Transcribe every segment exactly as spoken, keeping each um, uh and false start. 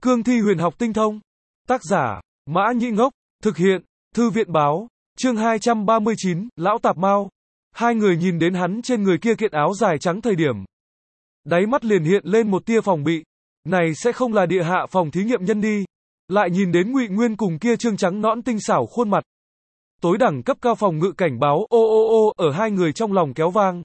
Cương thi huyền học tinh thông. Tác giả, Mã Nhĩ Ngốc. Thực hiện, Thư viện Báo. Chương hai trăm ba mươi chín, Lão Tạp Mao. Hai người nhìn đến hắn trên người kia kiện áo dài trắng thời điểm. Đáy mắt liền hiện lên một tia phòng bị. Này sẽ không là địa hạ phòng thí nghiệm nhân đi. Lại nhìn đến Ngụy Nguyên cùng kia trương trắng nõn tinh xảo khuôn mặt. Tối đẳng cấp cao phòng ngự cảnh báo ô ô ô ở hai người trong lòng kéo vang.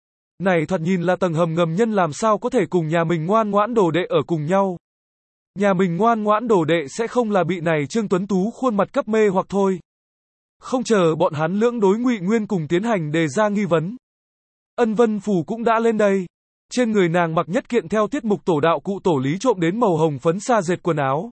Này thoạt nhìn là tầng hầm ngầm nhân làm sao có thể cùng nhà mình ngoan ngoãn đồ đệ ở cùng nhau. Nhà mình ngoan ngoãn đồ đệ sẽ không là bị này Trương Tuấn Tú khuôn mặt cấp mê hoặc thôi. Không chờ bọn hắn lưỡng đối Ngụy Nguyên cùng tiến hành đề ra nghi vấn. Ân Vân Phù cũng đã lên đây. Trên người nàng mặc nhất kiện theo tiết mục tổ đạo cụ tổ lý trộm đến màu hồng phấn sa dệt quần áo.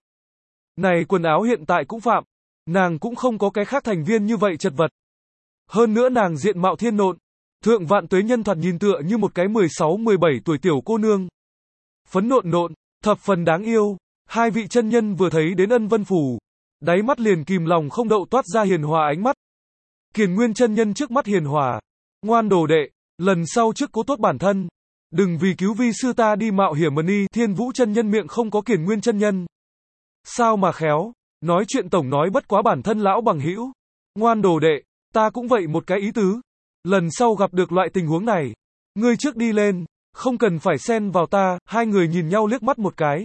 Này quần áo hiện tại cũng phạm. Nàng cũng không có cái khác thành viên như vậy chật vật. Hơn nữa nàng diện mạo thiên nộn. Thượng vạn tuế nhân thoạt nhìn tựa như một cái mười sáu mười bảy tuổi tiểu cô nương. Phấn nộn nộn, thập phần đáng yêu. Hai vị chân nhân vừa thấy đến Ân Vân Phù, đáy mắt liền kìm lòng không đậu toát ra hiền hòa ánh mắt. Kiền Nguyên chân nhân trước mắt hiền hòa, ngoan đồ đệ, lần sau trước cố tốt bản thân, đừng vì cứu vi sư ta đi mạo hiểm mà đi. Thiên Vũ chân nhân miệng không có Kiền Nguyên chân nhân. Sao mà khéo, nói chuyện tổng nói bất quá bản thân lão bằng hữu. Ngoan đồ đệ, ta cũng vậy một cái ý tứ. Lần sau gặp được loại tình huống này, ngươi trước đi lên, không cần phải xen vào ta. Hai người nhìn nhau liếc mắt một cái.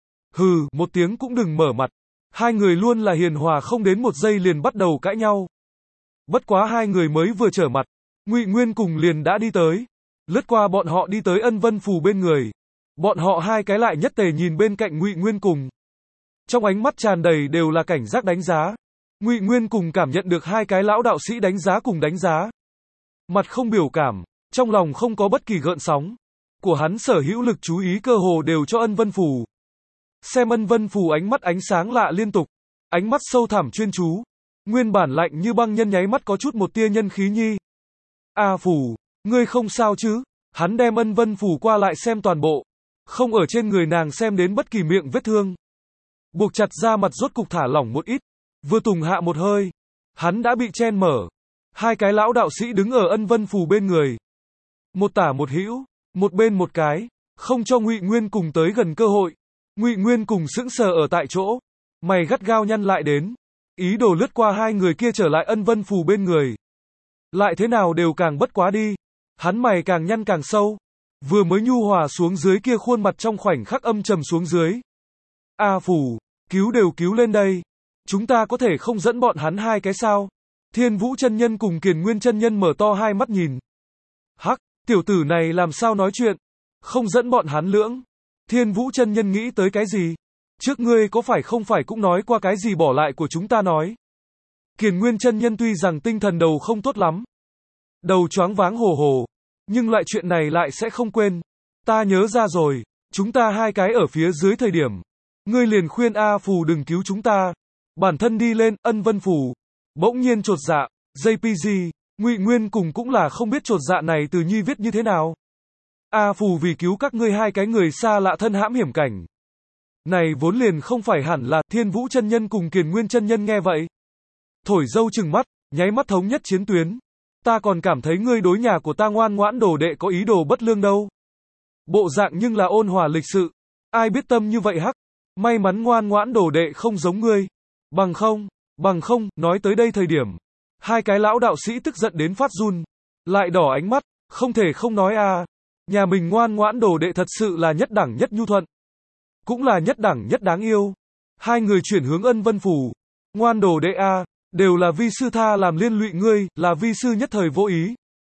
Hừ, một tiếng cũng đừng mở mặt. Hai người luôn là hiền hòa, không đến một giây liền bắt đầu cãi nhau. Bất quá hai người mới vừa trở mặt, Ngụy Nguyên cùng liền đã đi tới. Lướt qua bọn họ đi tới Ân Vân Phù bên người. Bọn họ hai cái lại nhất tề nhìn bên cạnh Ngụy Nguyên cùng. Trong ánh mắt tràn đầy đều là cảnh giác đánh giá. Ngụy Nguyên cùng cảm nhận được hai cái lão đạo sĩ đánh giá cùng đánh giá. Mặt không biểu cảm, trong lòng không có bất kỳ gợn sóng. Của hắn sở hữu lực chú ý cơ hồ đều cho Ân Vân Phù. Xem Ân Vân Phù ánh mắt ánh sáng lạ liên tục, ánh mắt sâu thẳm chuyên chú, nguyên bản lạnh như băng nhân nháy mắt có chút một tia nhân khí nhi. A Phù, ngươi không sao chứ? Hắn đem Ân Vân Phù qua lại xem toàn bộ, không ở trên người nàng xem đến bất kỳ miệng vết thương. Buộc chặt ra mặt rốt cục thả lỏng một ít, vừa tùng hạ một hơi, hắn đã bị chen mở. Hai cái lão đạo sĩ đứng ở Ân Vân Phù bên người, một tả một hữu, một bên một cái, không cho Ngụy Nguyên cùng tới gần cơ hội. Ngụy Nguyên cùng sững sờ ở tại chỗ, mày gắt gao nhăn lại đến, ý đồ lướt qua hai người kia trở lại Ân Vân Phù bên người. Lại thế nào đều càng bất quá đi, hắn mày càng nhăn càng sâu, vừa mới nhu hòa xuống dưới kia khuôn mặt trong khoảnh khắc âm trầm xuống dưới. A Phù, cứu đều cứu lên đây, chúng ta có thể không dẫn bọn hắn hai cái sao? Thiên Vũ chân nhân cùng Kiền Nguyên chân nhân mở to hai mắt nhìn. Hắc, tiểu tử này làm sao nói chuyện, không dẫn bọn hắn lưỡng. Thiên Vũ chân nhân nghĩ tới cái gì? Trước ngươi có phải không phải cũng nói qua cái gì bỏ lại của chúng ta nói? Kiền Nguyên chân nhân tuy rằng tinh thần đầu không tốt lắm, đầu choáng váng hồ hồ, nhưng loại chuyện này lại sẽ không quên. Ta nhớ ra rồi, chúng ta hai cái ở phía dưới thời điểm, ngươi liền khuyên A Phù đừng cứu chúng ta, bản thân đi lên. Ân Vân Phù bỗng nhiên chột dạ, gi pê giê, Ngụy Nguyên cùng cũng là không biết chột dạ này từ nhi viết như thế nào. A Phù vì cứu các ngươi hai cái người xa lạ thân hãm hiểm cảnh. Này vốn liền không phải hẳn là. Thiên Vũ chân nhân cùng Kiền Nguyên chân nhân nghe vậy, thổi dâu trừng mắt, nháy mắt thống nhất chiến tuyến. Ta còn cảm thấy ngươi đối nhà của ta ngoan ngoãn đồ đệ có ý đồ bất lương đâu. Bộ dạng nhưng là ôn hòa lịch sự, ai biết tâm như vậy hắc. May mắn ngoan ngoãn đồ đệ không giống ngươi. Bằng không, bằng không, nói tới đây thời điểm, hai cái lão đạo sĩ tức giận đến phát run, lại đỏ ánh mắt, không thể không nói a. À. Nhà mình ngoan ngoãn đồ đệ thật sự là nhất đẳng nhất nhu thuận, cũng là nhất đẳng nhất đáng yêu. Hai người chuyển hướng Ân Vân Phù. Ngoan đồ đệ a, à, đều là vi sư tha làm liên lụy ngươi, là vi sư nhất thời vô ý.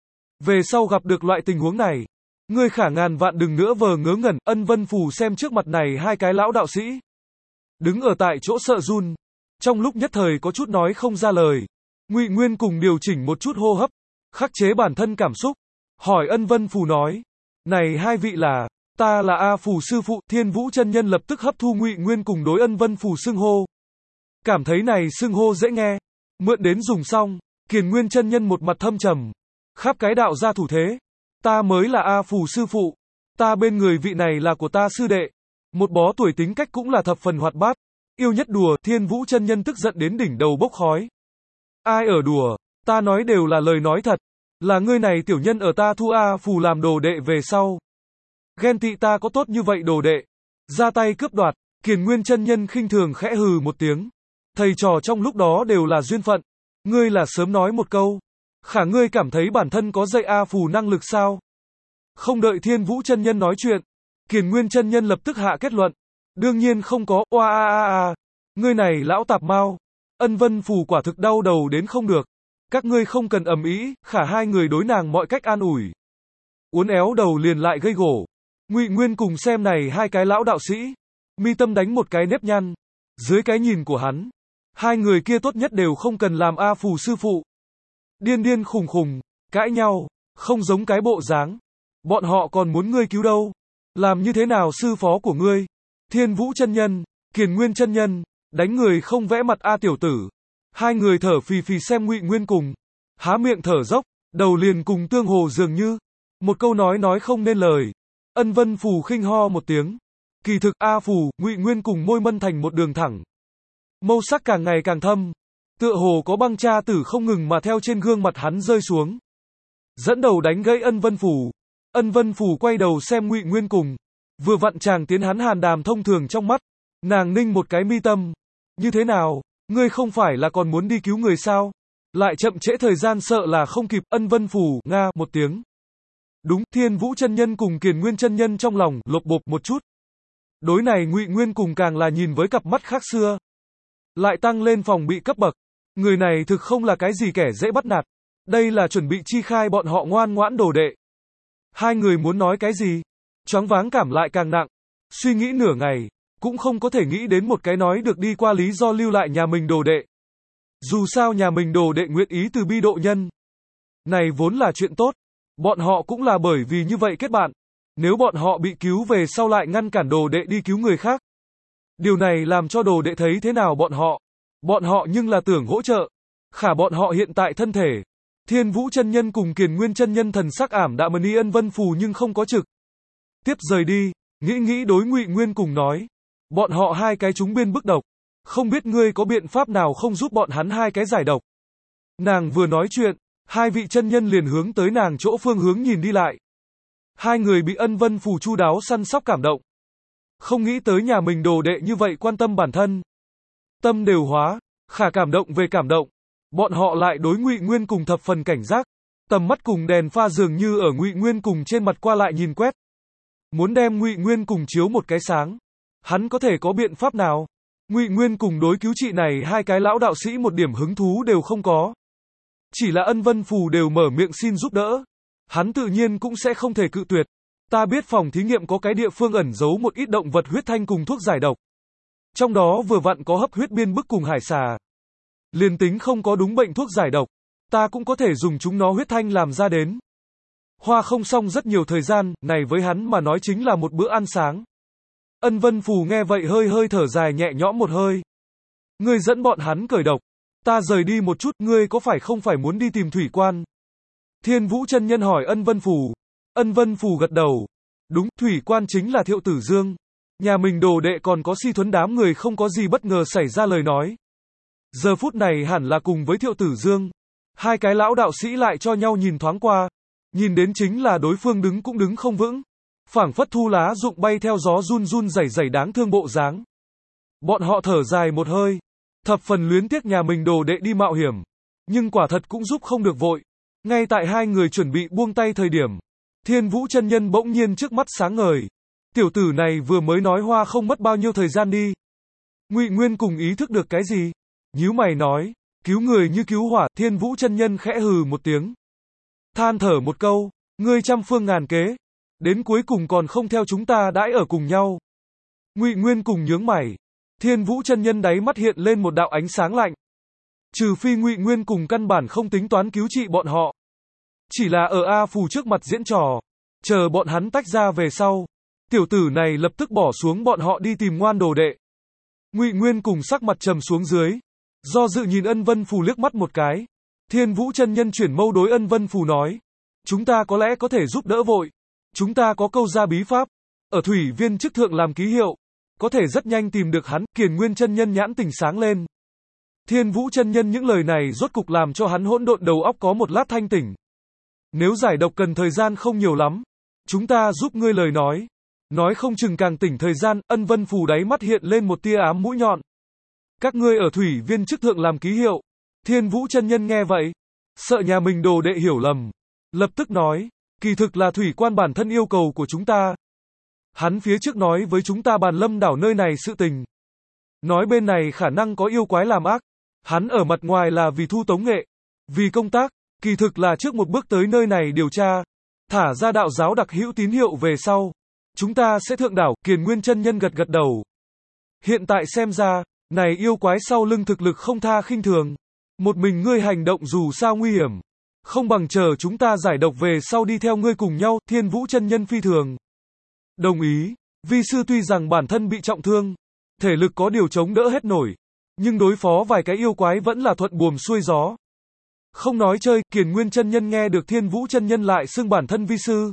Về sau gặp được loại tình huống này, ngươi khả ngàn vạn đừng nữa vờ ngớ ngẩn. Ân Vân Phù xem trước mặt này hai cái lão đạo sĩ, đứng ở tại chỗ sợ run, trong lúc nhất thời có chút nói không ra lời. Ngụy Nguyên cùng điều chỉnh một chút hô hấp, khắc chế bản thân cảm xúc, hỏi Ân Vân Phù nói. Này hai vị là, ta là A Phù sư phụ. Thiên Vũ chân nhân lập tức hấp thu Ngụy Nguyên cùng đối Ân Vân Phù xưng hô. Cảm thấy này xưng hô dễ nghe, mượn đến dùng xong, Kiền Nguyên chân nhân một mặt thâm trầm, khắp cái đạo ra thủ thế. Ta mới là A Phù sư phụ, ta bên người vị này là của ta sư đệ, một bó tuổi tính cách cũng là thập phần hoạt bát, yêu nhất đùa. Thiên Vũ chân nhân tức giận đến đỉnh đầu bốc khói. Ai ở đùa, ta nói đều là lời nói thật. Là ngươi này tiểu nhân ở ta thu A Phù làm đồ đệ về sau, ghen tị ta có tốt như vậy đồ đệ, ra tay cướp đoạt. Kiền Nguyên chân nhân khinh thường khẽ hừ một tiếng. Thầy trò trong lúc đó đều là duyên phận. Ngươi là sớm nói một câu. Khả ngươi cảm thấy bản thân có dạy A phù năng lực sao? Không đợi Thiên Vũ chân nhân nói chuyện, Kiền Nguyên chân nhân lập tức hạ kết luận. Đương nhiên không có, oa a a a. Ngươi này lão tạp mau. Ân Vân Phù quả thực đau đầu đến không được. Các ngươi không cần ầm ĩ, khả hai người đối nàng mọi cách an ủi. Uốn éo đầu liền lại gây gổ. Ngụy Nguyên cùng xem này hai cái lão đạo sĩ. Mi tâm đánh một cái nếp nhăn. Dưới cái nhìn của hắn, hai người kia tốt nhất đều không cần làm A phù sư phụ. Điên điên khùng khùng, cãi nhau, không giống cái bộ dáng. Bọn họ còn muốn ngươi cứu đâu. Làm như thế nào sư phó của ngươi? Thiên Vũ chân nhân, Kiền Nguyên chân nhân, đánh người không vẽ mặt A tiểu tử. Hai người thở phì phì xem Ngụy Nguyên cùng, há miệng thở dốc, đầu liền cùng tương hồ dường như. Một câu nói nói không nên lời. Ân Vân Phù khinh ho một tiếng. Kỳ thực A phù, Ngụy Nguyên cùng môi mân thành một đường thẳng. Mâu sắc càng ngày càng thâm. Tựa hồ có băng cha tử không ngừng mà theo trên gương mặt hắn rơi xuống. Dẫn đầu đánh gãy Ân Vân Phù. Ân Vân Phù quay đầu xem Ngụy Nguyên cùng. Vừa vặn chàng tiến hắn hàn đàm thông thường trong mắt. Nàng ninh một cái mi tâm. Như thế nào, ngươi không phải là còn muốn đi cứu người sao? Lại chậm trễ thời gian sợ là không kịp. Ân Vân Phù, nga, một tiếng. Đúng, Thiên Vũ chân nhân cùng Kiền Nguyên chân nhân trong lòng, lột bột một chút. Đối này Ngụy Nguyên cùng càng là nhìn với cặp mắt khác xưa. Lại tăng lên phòng bị cấp bậc. Người này thực không là cái gì kẻ dễ bắt nạt. Đây là chuẩn bị chi khai bọn họ ngoan ngoãn đồ đệ. Hai người muốn nói cái gì? Choáng váng cảm lại càng nặng. Suy nghĩ nửa ngày, cũng không có thể nghĩ đến một cái nói được đi qua lý do lưu lại nhà mình đồ đệ. Dù sao nhà mình đồ đệ nguyện ý từ bi độ nhân. Này vốn là chuyện tốt. Bọn họ cũng là bởi vì như vậy kết bạn. Nếu bọn họ bị cứu về sau lại ngăn cản đồ đệ đi cứu người khác. Điều này làm cho đồ đệ thấy thế nào bọn họ. Bọn họ nhưng là tưởng hỗ trợ. Khả bọn họ hiện tại thân thể. Thiên Vũ chân nhân cùng Kiền Nguyên chân nhân thần sắc ảm đạm mờ Ân Vân Phù nhưng không có trực. Tiếp rời đi, nghĩ nghĩ đối Ngụy Nguyên cùng nói. Bọn họ hai cái chúng biên bức độc. Không biết ngươi có biện pháp nào không giúp bọn hắn hai cái giải độc. Nàng vừa nói chuyện, hai vị chân nhân liền hướng tới nàng chỗ phương hướng nhìn đi lại. Hai người bị Ân Vân Phù chu đáo săn sóc cảm động. Không nghĩ tới nhà mình đồ đệ như vậy quan tâm bản thân. Tâm đều hóa, khả cảm động về cảm động. Bọn họ lại đối Ngụy Nguyên cùng thập phần cảnh giác. Tầm mắt cùng đèn pha dường như ở Ngụy Nguyên cùng trên mặt qua lại nhìn quét. Muốn đem Ngụy Nguyên cùng chiếu một cái sáng. Hắn có thể có biện pháp nào? Ngụy Nguyên cùng đối cứu trị này hai cái lão đạo sĩ một điểm hứng thú đều không có. Chỉ là Ân Vân Phù đều mở miệng xin giúp đỡ. Hắn tự nhiên cũng sẽ không thể cự tuyệt. Ta biết phòng thí nghiệm có cái địa phương ẩn giấu một ít động vật huyết thanh cùng thuốc giải độc. Trong đó vừa vặn có hấp huyết biên bức cùng hải xà. Liền tính không có đúng bệnh thuốc giải độc, ta cũng có thể dùng chúng nó huyết thanh làm ra đến. Hoa không xong rất nhiều thời gian, này với hắn mà nói chính là một bữa ăn sáng. Ân Vân Phù nghe vậy hơi hơi thở dài nhẹ nhõm một hơi. Ngươi dẫn bọn hắn cởi độc. Ta rời đi một chút, ngươi có phải không phải muốn đi tìm thủy quan? Thiên Vũ chân nhân hỏi Ân Vân Phù. Ân Vân Phù gật đầu. Đúng, thủy quan chính là Thiệu Tử Dương. Nhà mình đồ đệ còn có Si Thuấn đám người không có gì bất ngờ xảy ra lời nói. Giờ phút này hẳn là cùng với Thiệu Tử Dương. Hai cái lão đạo sĩ lại cho nhau nhìn thoáng qua. Nhìn đến chính là đối phương đứng cũng đứng không vững. Phảng phất thu lá rụng bay theo gió run run rẩy rẩy đáng thương bộ dáng. Bọn họ thở dài một hơi. Thập phần luyến tiếc nhà mình đồ đệ đi mạo hiểm. Nhưng quả thật cũng giúp không được vội. Ngay tại hai người chuẩn bị buông tay thời điểm. Thiên Vũ chân nhân bỗng nhiên trước mắt sáng ngời. Tiểu tử này vừa mới nói hoa không mất bao nhiêu thời gian đi. Ngụy Nguyên cùng ý thức được cái gì? Nhíu mày nói, cứu người như cứu hỏa. Thiên Vũ chân nhân khẽ hừ một tiếng. Than thở một câu, ngươi trăm phương ngàn kế. Đến cuối cùng còn không theo chúng ta đãi ở cùng nhau. Ngụy Nguyên cùng nhướng mày. Thiên Vũ chân nhân đáy mắt hiện lên một đạo ánh sáng lạnh. Trừ phi Ngụy Nguyên cùng căn bản không tính toán cứu trị bọn họ. Chỉ là ở A Phù trước mặt diễn trò. Chờ bọn hắn tách ra về sau. Tiểu tử này lập tức bỏ xuống bọn họ đi tìm ngoan đồ đệ. Ngụy Nguyên cùng sắc mặt trầm xuống dưới. Do dự nhìn Ân Vân Phù liếc mắt một cái. Thiên Vũ chân nhân chuyển mâu đối Ân Vân Phù nói. Chúng ta có lẽ có thể giúp đỡ vội. Chúng ta có câu gia bí pháp. Ở thủy viên chức thượng làm ký hiệu. Có thể rất nhanh tìm được hắn. Kiền Nguyên chân nhân nhãn tỉnh sáng lên. Thiên Vũ chân nhân những lời này rốt cục làm cho hắn hỗn độn đầu óc có một lát thanh tỉnh. Nếu giải độc cần thời gian không nhiều lắm. Chúng ta giúp ngươi lời nói. Nói không chừng càng tỉnh thời gian, Ân Vân Phù đáy mắt hiện lên một tia ám mũi nhọn. Các ngươi ở thủy viên chức thượng làm ký hiệu. Thiên Vũ chân nhân nghe vậy, sợ nhà mình đồ đệ hiểu lầm, lập tức nói, kỳ thực là thủy quan bản thân yêu cầu của chúng ta. Hắn phía trước nói với chúng ta bàn Lâm đảo nơi này sự tình. Nói bên này khả năng có yêu quái làm ác. Hắn ở mặt ngoài là vì thu tống nghệ, vì công tác, kỳ thực là trước một bước tới nơi này điều tra, thả ra đạo giáo đặc hữu tín hiệu về sau. Chúng ta sẽ thượng đảo. Kiền Nguyên chân nhân gật gật đầu. Hiện tại xem ra, này yêu quái sau lưng thực lực không tha khinh thường. Một mình ngươi hành động dù sao nguy hiểm. Không bằng chờ chúng ta giải độc về sau đi theo ngươi cùng nhau. Thiên Vũ chân nhân phi thường đồng ý. Vi sư tuy rằng bản thân bị trọng thương, thể lực có điều chống đỡ hết nổi, nhưng đối phó vài cái yêu quái vẫn là thuận buồm xuôi gió. Không nói chơi, Kiền Nguyên chân nhân nghe được Thiên Vũ chân nhân lại xưng bản thân vi sư,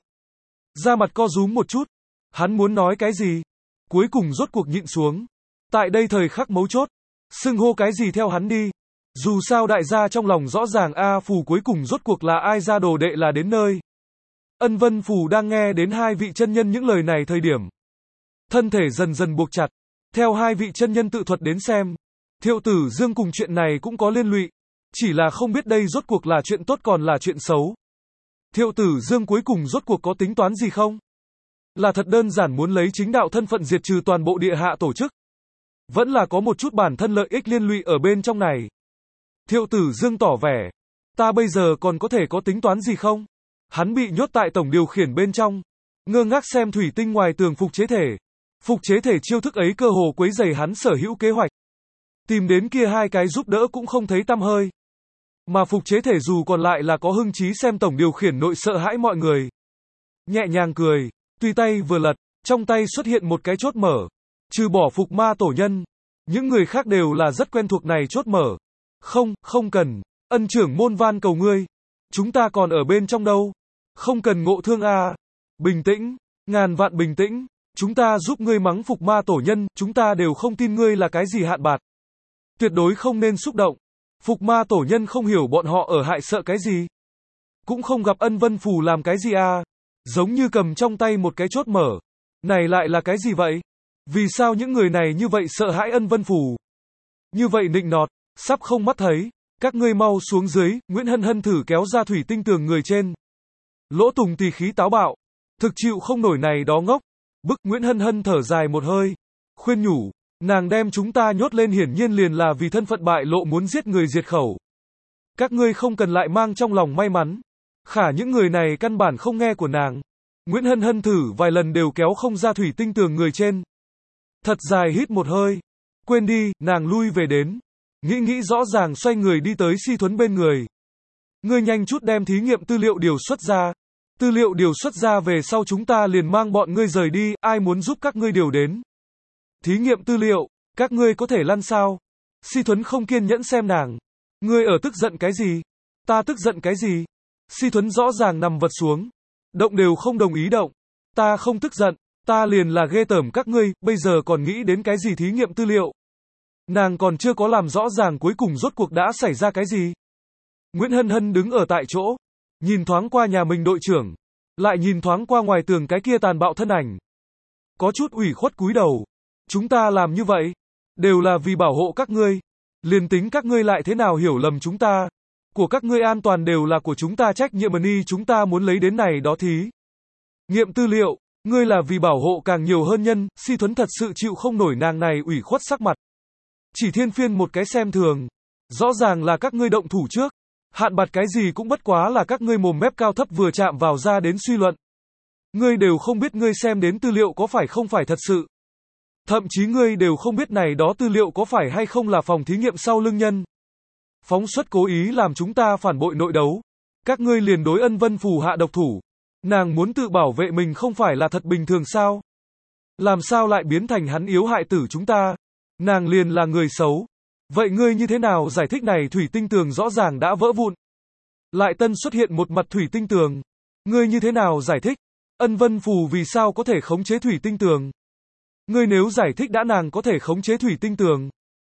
da mặt co rúm một chút. Hắn muốn nói cái gì, cuối cùng rốt cuộc nhịn xuống. Tại đây thời khắc mấu chốt, xưng hô cái gì theo hắn đi. Dù sao đại gia trong lòng rõ ràng A Phù cuối cùng rốt cuộc là ai ra đồ đệ là đến nơi. Ân Vân Phù đang nghe đến hai vị chân nhân những lời này thời điểm, thân thể dần dần buộc chặt. Theo hai vị chân nhân tự thuật đến xem, Thiệu Tử Dương cùng chuyện này cũng có liên lụy. Chỉ là không biết đây rốt cuộc là chuyện tốt còn là chuyện xấu. Thiệu Tử Dương cuối cùng rốt cuộc có tính toán gì không? Là thật đơn giản muốn lấy chính đạo thân phận diệt trừ toàn bộ địa hạ tổ chức? Vẫn là có một chút bản thân lợi ích liên lụy ở bên trong này? Thiệu Tử Dương tỏ vẻ, ta bây giờ còn có thể có tính toán gì không? Hắn bị nhốt tại tổng điều khiển bên trong, ngơ ngác xem thủy tinh ngoài tường phục chế thể. Phục chế thể chiêu thức ấy cơ hồ quấy rầy hắn sở hữu kế hoạch. Tìm đến kia hai cái giúp đỡ cũng không thấy tăm hơi. Mà phục chế thể dù còn lại là có hưng trí xem tổng điều khiển nội sợ hãi mọi người. Nhẹ nhàng cười, tùy tay vừa lật, trong tay xuất hiện một cái chốt mở. Trừ bỏ Phục Ma tổ nhân, những người khác đều là rất quen thuộc này chốt mở. Không, không cần, Ân trưởng môn van cầu ngươi. Chúng ta còn ở bên trong đâu. Không cần ngộ thương a. Bình tĩnh, ngàn vạn bình tĩnh. Chúng ta giúp ngươi mắng Phục Ma tổ nhân, chúng ta đều không tin ngươi là cái gì hạn bạt. Tuyệt đối không nên xúc động. Phục Ma tổ nhân không hiểu bọn họ ở hại sợ cái gì. Cũng không gặp Ân Vân Phù làm cái gì à. Giống như cầm trong tay một cái chốt mở. Này lại là cái gì vậy? Vì sao những người này như vậy sợ hãi Ân Vân Phù? Như vậy nịnh nọt, sắp không mắt thấy. Các ngươi mau xuống dưới. Nguyễn Hân Hân thử kéo ra thủy tinh tường người trên. Lỗ Tùng tỳ khí táo bạo, thực chịu không nổi này đó ngốc. Bức Nguyễn Hân Hân thở dài một hơi, khuyên nhủ, nàng đem chúng ta nhốt lên hiển nhiên liền là vì thân phận bại lộ muốn giết người diệt khẩu. Các ngươi không cần lại mang trong lòng may mắn. Khả những người này căn bản không nghe của nàng. Nguyễn Hân Hân thử vài lần đều kéo không ra thủy tinh tường người trên. Thật dài hít một hơi. Quên đi, nàng lui về đến. Nghĩ nghĩ rõ ràng xoay người đi tới Si Thuấn bên người. Ngươi nhanh chút đem thí nghiệm tư liệu điều xuất ra. Tư liệu điều xuất ra về sau chúng ta liền mang bọn ngươi rời đi, ai muốn giúp các ngươi điều đến. Thí nghiệm tư liệu, các ngươi có thể lăn sao? Si Thuấn không kiên nhẫn xem nàng. Ngươi ở tức giận cái gì? Ta tức giận cái gì? Si Thuấn rõ ràng nằm vật xuống. Động đều không đồng ý động. Ta không tức giận, ta liền là ghê tởm các ngươi, bây giờ còn nghĩ đến cái gì thí nghiệm tư liệu. Nàng còn chưa có làm rõ ràng cuối cùng rốt cuộc đã xảy ra cái gì. Nguyễn Hân Hân đứng ở tại chỗ, nhìn thoáng qua nhà mình đội trưởng, lại nhìn thoáng qua ngoài tường cái kia tàn bạo thân ảnh. Có chút ủy khuất cúi đầu. Chúng ta làm như vậy, đều là vì bảo hộ các ngươi. Liền tính các ngươi lại thế nào hiểu lầm chúng ta. Của các ngươi an toàn đều là của chúng ta trách nhiệm ni chúng ta muốn lấy đến này đó thí. Nghiệm tư liệu, ngươi là vì bảo hộ càng nhiều hơn nhân, Si Thuấn thật sự chịu không nổi nàng này ủy khuất sắc mặt. Chỉ thiên phiên một cái xem thường. Rõ ràng là các ngươi động thủ trước. Hạn bạt cái gì cũng bất quá là các ngươi mồm mép cao thấp vừa chạm vào ra đến suy luận. Ngươi đều không biết ngươi xem đến tư liệu có phải không phải thật sự. Thậm chí ngươi đều không biết này đó tư liệu có phải hay không là phòng thí nghiệm sau lưng nhân. Phóng xuất cố ý làm chúng ta phản bội nội đấu. Các ngươi liền đối Ân Vân Phù hạ độc thủ. Nàng muốn tự bảo vệ mình không phải là thật bình thường sao? Làm sao lại biến thành hắn yếu hại tử chúng ta? Nàng liền là người xấu. Vậy ngươi như thế nào giải thích này thủy tinh tường rõ ràng đã vỡ vụn? Lại tân xuất hiện một mặt thủy tinh tường. Ngươi như thế nào giải thích? Ân Vân Phù vì sao có thể khống chế thủy tinh tường? Ngươi nếu giải thích đã nàng có thể khống chế thủy tinh tường,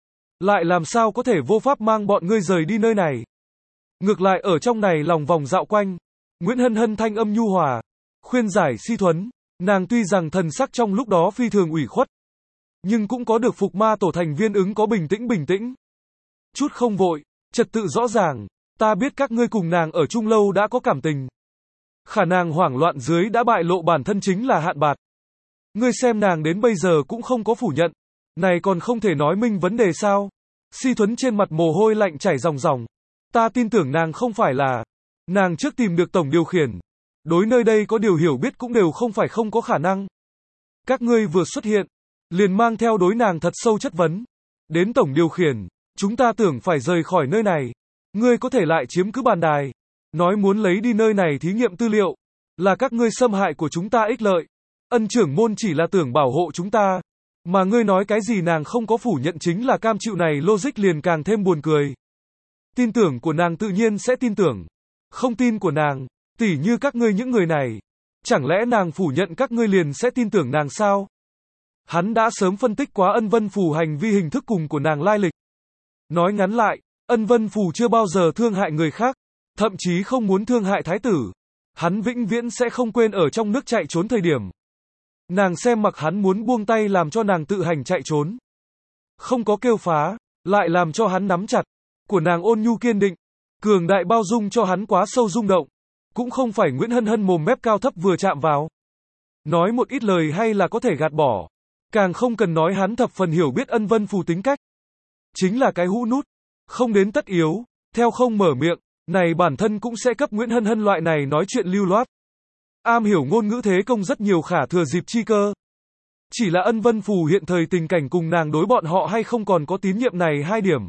lại làm sao có thể vô pháp mang bọn ngươi rời đi nơi này? Ngược lại ở trong này lòng vòng dạo quanh, Nguyễn Hân Hân thanh âm nhu hòa, khuyên giải Si Thuấn, Nàng tuy rằng thần sắc trong lúc đó phi thường ủy khuất, nhưng cũng có được Phục Ma Tổ thành viên ứng có bình tĩnh bình tĩnh. Chút không vội, trật tự rõ ràng, ta biết các ngươi cùng nàng ở chung lâu đã có cảm tình. Khả nàng hoảng loạn dưới đã bại lộ bản thân chính là Hạn Bạt. Ngươi xem nàng đến bây giờ cũng không có phủ nhận, này còn không thể nói minh vấn đề sao? Si Thuấn trên mặt mồ hôi lạnh chảy ròng ròng. Ta tin tưởng nàng không phải là, nàng trước tìm được tổng điều khiển. Đối nơi đây có điều hiểu biết cũng đều không phải không có khả năng. Các ngươi vừa xuất hiện, liền mang theo đối nàng thật sâu chất vấn. Đến tổng điều khiển, chúng ta tưởng phải rời khỏi nơi này. Ngươi có thể lại chiếm cứ bàn đài. Nói muốn lấy đi nơi này thí nghiệm tư liệu. Là các ngươi xâm hại của chúng ta ích lợi. Ân trưởng môn chỉ là tưởng bảo hộ chúng ta. Mà ngươi nói cái gì nàng không có phủ nhận chính là cam chịu này logic liền càng thêm buồn cười. Tin tưởng của nàng tự nhiên sẽ tin tưởng. Không tin của nàng, tỉ như các ngươi những người này. Chẳng lẽ nàng phủ nhận các ngươi liền sẽ tin tưởng nàng sao? Hắn đã sớm phân tích quá Ân Vân Phù hành vi hình thức cùng của nàng lai lịch. Nói ngắn lại, Ân Vân Phù chưa bao giờ thương hại người khác, thậm chí không muốn thương hại thái tử. Hắn vĩnh viễn sẽ không quên ở trong nước chạy trốn thời điểm. Nàng xem mặc hắn muốn buông tay làm cho nàng tự hành chạy trốn. Không có kêu phá, lại làm cho hắn nắm chặt. Của nàng ôn nhu kiên định, cường đại bao dung cho hắn quá sâu rung động. Cũng không phải Nguyễn Hân Hân mồm mép cao thấp vừa chạm vào. Nói một ít lời hay là có thể gạt bỏ. Càng không cần nói hắn thập phần hiểu biết Ân Vân Phù tính cách. Chính là cái hũ nút. Không đến tất yếu, theo không mở miệng, này bản thân cũng sẽ cấp Nguyễn Hân Hân loại này nói chuyện lưu loát. Am hiểu ngôn ngữ thế công rất nhiều khả thừa dịp chi cơ. Chỉ là Ân Vân Phù hiện thời tình cảnh cùng nàng đối bọn họ hay không còn có tín nhiệm này hai điểm.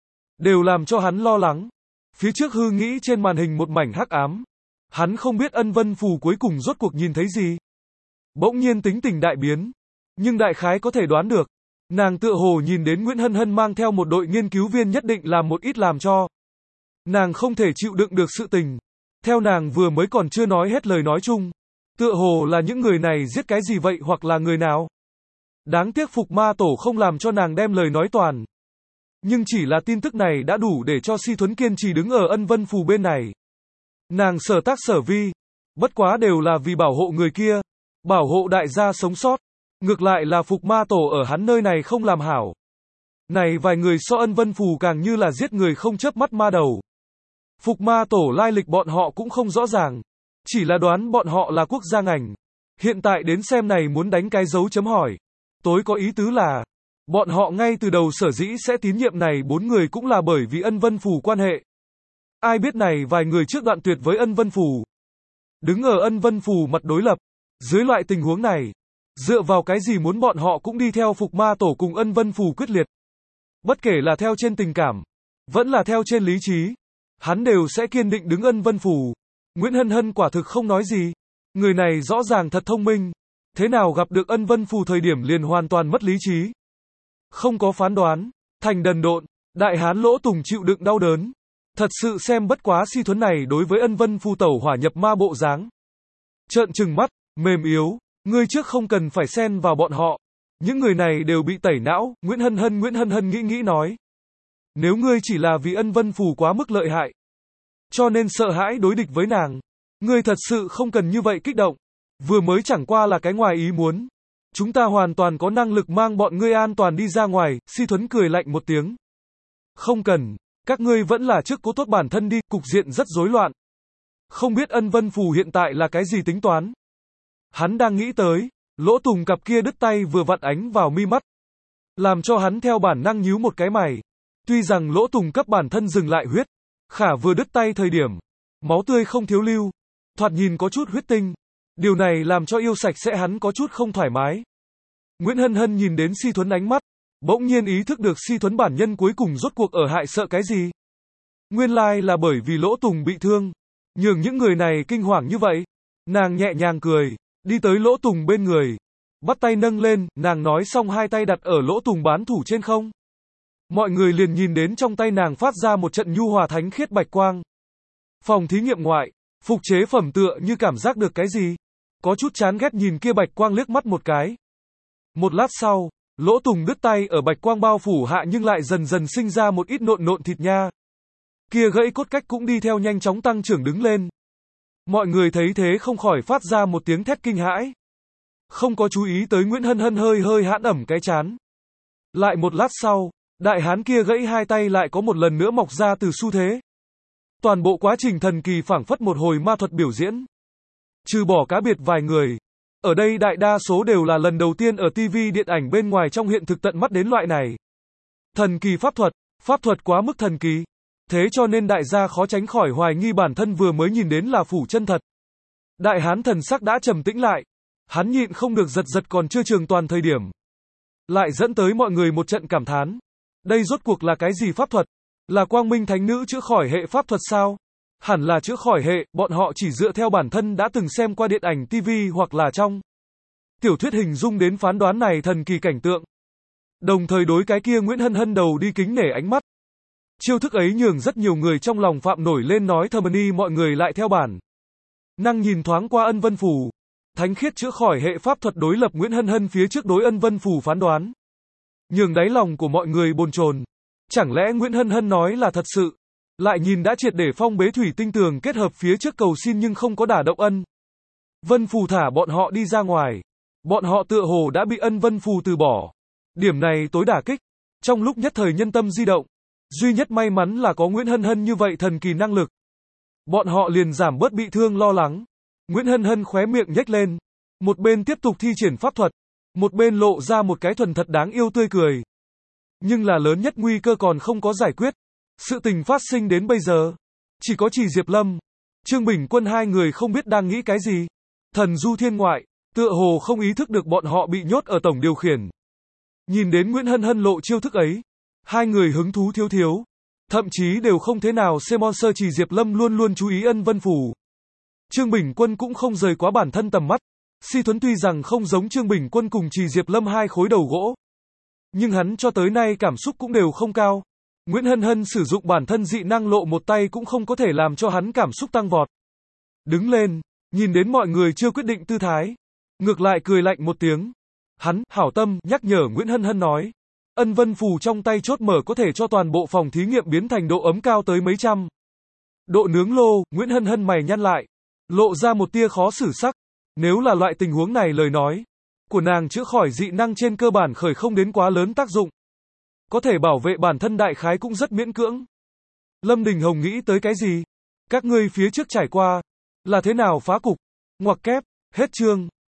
Đều làm cho hắn lo lắng. Phía trước hư nghĩ trên màn hình một mảnh hắc ám. Hắn không biết Ân Vân Phù cuối cùng rốt cuộc nhìn thấy gì. Bỗng nhiên tính tình đại biến. Nhưng đại khái có thể đoán được. Nàng tựa hồ nhìn đến Nguyễn Hân Hân mang theo một đội nghiên cứu viên nhất định làm một ít làm cho. Nàng không thể chịu đựng được sự tình. Theo nàng vừa mới còn chưa nói hết lời nói chung. Tựa hồ là những người này giết cái gì vậy hoặc là người nào. Đáng tiếc Phục Ma Tổ không làm cho nàng đem lời nói toàn. Nhưng chỉ là tin tức này đã đủ để cho Si Thuấn kiên trì đứng ở Ân Vân Phù bên này. Nàng sở tác sở vi. Bất quá đều là vì bảo hộ người kia. Bảo hộ đại gia sống sót. Ngược lại là Phục Ma Tổ ở hắn nơi này không làm hảo. Này vài người so Ân Vân Phù càng như là giết người không chớp mắt ma đầu. Phục Ma Tổ lai lịch bọn họ cũng không rõ ràng. Chỉ là đoán bọn họ là quốc gia ngành. Hiện tại đến xem này muốn đánh cái dấu chấm hỏi. Tối có ý tứ là, bọn họ ngay từ đầu sở dĩ sẽ tín nhiệm này bốn người cũng là bởi vì Ân Vân Phù quan hệ. Ai biết này vài người trước đoạn tuyệt với Ân Vân Phù. Đứng ở Ân Vân Phù mặt đối lập. Dưới loại tình huống này, dựa vào cái gì muốn bọn họ cũng đi theo Phục Ma Tổ cùng Ân Vân Phù quyết liệt. Bất kể là theo trên tình cảm, vẫn là theo trên lý trí. Hắn đều sẽ kiên định đứng Ân Vân Phù. Nguyễn Hân Hân quả thực không nói gì. Người này rõ ràng thật thông minh. Thế nào gặp được Ân Vân Phù thời điểm liền hoàn toàn mất lý trí. Không có phán đoán. Thành đần độn. Đại hán Lỗ Tùng chịu đựng đau đớn. Thật sự xem bất quá Si Thuấn này đối với Ân Vân Phù tẩu hỏa nhập ma bộ dáng. Trợn trừng mắt, mềm yếu. Ngươi trước không cần phải xen vào bọn họ. Những người này đều bị tẩy não. Nguyễn Hân Hân Nguyễn Hân Hân nghĩ nghĩ nói. Nếu ngươi chỉ là vì Ân Vân Phù quá mức lợi hại, cho nên sợ hãi đối địch với nàng, ngươi thật sự không cần như vậy kích động. Vừa mới chẳng qua là cái ngoài ý muốn. Chúng ta hoàn toàn có năng lực mang bọn ngươi an toàn đi ra ngoài. Si Thuấn cười lạnh một tiếng. Không cần, các ngươi vẫn là trước cố tốt bản thân đi, cục diện rất rối loạn. Không biết Ân Vân Phù hiện tại là cái gì tính toán. Hắn đang nghĩ tới, Lỗ Tùng cặp kia đứt tay vừa vặn ánh vào mi mắt. Làm cho hắn theo bản năng nhíu một cái mày. Tuy rằng Lỗ Tùng cấp bản thân dừng lại huyết, khả vừa đứt tay thời điểm, máu tươi không thiếu lưu, thoạt nhìn có chút huyết tinh. Điều này làm cho yêu sạch sẽ hắn có chút không thoải mái. Nguyễn Hân Hân nhìn đến Si Thuấn ánh mắt, bỗng nhiên ý thức được Si Thuấn bản nhân cuối cùng rốt cuộc ở hại sợ cái gì. Nguyên lai là bởi vì Lỗ Tùng bị thương, nhường những người này kinh hoàng như vậy. Nàng nhẹ nhàng cười, đi tới Lỗ Tùng bên người, bắt tay nâng lên, nàng nói xong hai tay đặt ở Lỗ Tùng bán thủ trên không. Mọi người liền nhìn đến trong tay nàng phát ra một trận nhu hòa thánh khiết bạch quang. Phòng thí nghiệm ngoại, phục chế phẩm tựa như cảm giác được cái gì. Có chút chán ghét nhìn kia bạch quang liếc mắt một cái. Một lát sau, Lỗ Tùng đứt tay ở bạch quang bao phủ hạ nhưng lại dần dần sinh ra một ít nộn nộn thịt nha. Kia gãy cốt cách cũng đi theo nhanh chóng tăng trưởng đứng lên. Mọi người thấy thế không khỏi phát ra một tiếng thét kinh hãi. không có chú ý tới Nguyễn Hân Hân hơi hơi hãn ẩm cái chán. Lại một lát sau, đại hán kia gãy hai tay lại có một lần nữa mọc ra từ xu thế. Toàn bộ quá trình thần kỳ phảng phất một hồi ma thuật biểu diễn. Trừ bỏ cá biệt vài người, ở đây đại đa số đều là lần đầu tiên ở ti vi điện ảnh bên ngoài trong hiện thực tận mắt đến loại này. Thần kỳ pháp thuật, pháp thuật quá mức thần kỳ. Thế cho nên đại gia khó tránh khỏi hoài nghi bản thân vừa mới nhìn đến là phủ chân thật. Đại hán thần sắc đã trầm tĩnh lại. Hắn nhịn không được giật giật còn chưa trường toàn thời điểm. Lại dẫn tới mọi người một trận cảm thán. Đây rốt cuộc là cái gì pháp thuật? Là quang minh thánh nữ chữa khỏi hệ pháp thuật sao? Hẳn là chữa khỏi hệ, bọn họ chỉ dựa theo bản thân đã từng xem qua điện ảnh ti vi hoặc là trong tiểu thuyết hình dung đến phán đoán này thần kỳ cảnh tượng. Đồng thời đối cái kia Nguyễn Hân Hân đầu đi kính nể ánh mắt. Chiêu thức ấy nhường rất nhiều người trong lòng phạm nổi lên nói thầm ni mọi người lại theo bản năng nhìn thoáng qua ân vân phù. Thánh khiết chữa khỏi hệ pháp thuật đối lập Nguyễn Hân Hân phía trước đối ân vân phù phán đoán. Nhường đáy lòng của mọi người bồn chồn. Chẳng lẽ Nguyễn Hân Hân nói là thật sự? Lại nhìn đã triệt để phong bế thủy tinh tường kết hợp phía trước cầu xin nhưng không có đả động ân vân phù thả bọn họ đi ra ngoài. Bọn họ tựa hồ đã bị ân vân phù từ bỏ. Điểm này tối đả kích. Trong lúc nhất thời nhân tâm di động, duy nhất may mắn là có Nguyễn Hân Hân như vậy thần kỳ năng lực. Bọn họ liền giảm bớt bị thương lo lắng. Nguyễn Hân Hân khóe miệng nhếch lên. Một bên tiếp tục thi triển pháp thuật. Một bên lộ ra một cái thuần thật đáng yêu tươi cười. Nhưng là lớn nhất nguy cơ còn không có giải quyết. Sự tình phát sinh đến bây giờ. Chỉ có Trì Diệp Lâm, Trương Bình Quân hai người không biết đang nghĩ cái gì. Thần du thiên ngoại, tựa hồ không ý thức được bọn họ bị nhốt ở tổng điều khiển. Nhìn đến Nguyễn Hân Hân lộ chiêu thức ấy. Hai người hứng thú thiếu thiếu. Thậm chí đều không thế nào xem monster Trì Diệp Lâm luôn luôn chú ý ân vân phù. Trương Bình Quân cũng không rời quá bản thân tầm mắt. Si Thuấn tuy rằng không giống Trương Bình Quân cùng Trì Diệp Lâm hai khối đầu gỗ. Nhưng hắn cho tới nay cảm xúc cũng đều không cao. Nguyễn Hân Hân sử dụng bản thân dị năng lộ một tay cũng không có thể làm cho hắn cảm xúc tăng vọt. Đứng lên, nhìn đến mọi người chưa quyết định tư thái. Ngược lại cười lạnh một tiếng. Hắn, hảo tâm, nhắc nhở Nguyễn Hân Hân nói. Ân vân phù trong tay chốt mở có thể cho toàn bộ phòng thí nghiệm biến thành độ ấm cao tới mấy trăm. Độ nướng lô, Nguyễn Hân Hân mày nhăn lại. Lộ ra một tia khó xử sắc. Nếu là loại tình huống này lời nói của nàng chữa khỏi dị năng trên cơ bản khởi không đến quá lớn tác dụng. Có thể bảo vệ bản thân đại khái cũng rất miễn cưỡng. Lâm Đình Hồng nghĩ tới cái gì? Các ngươi phía trước trải qua là thế nào phá cục? Ngoặc kép, hết chương.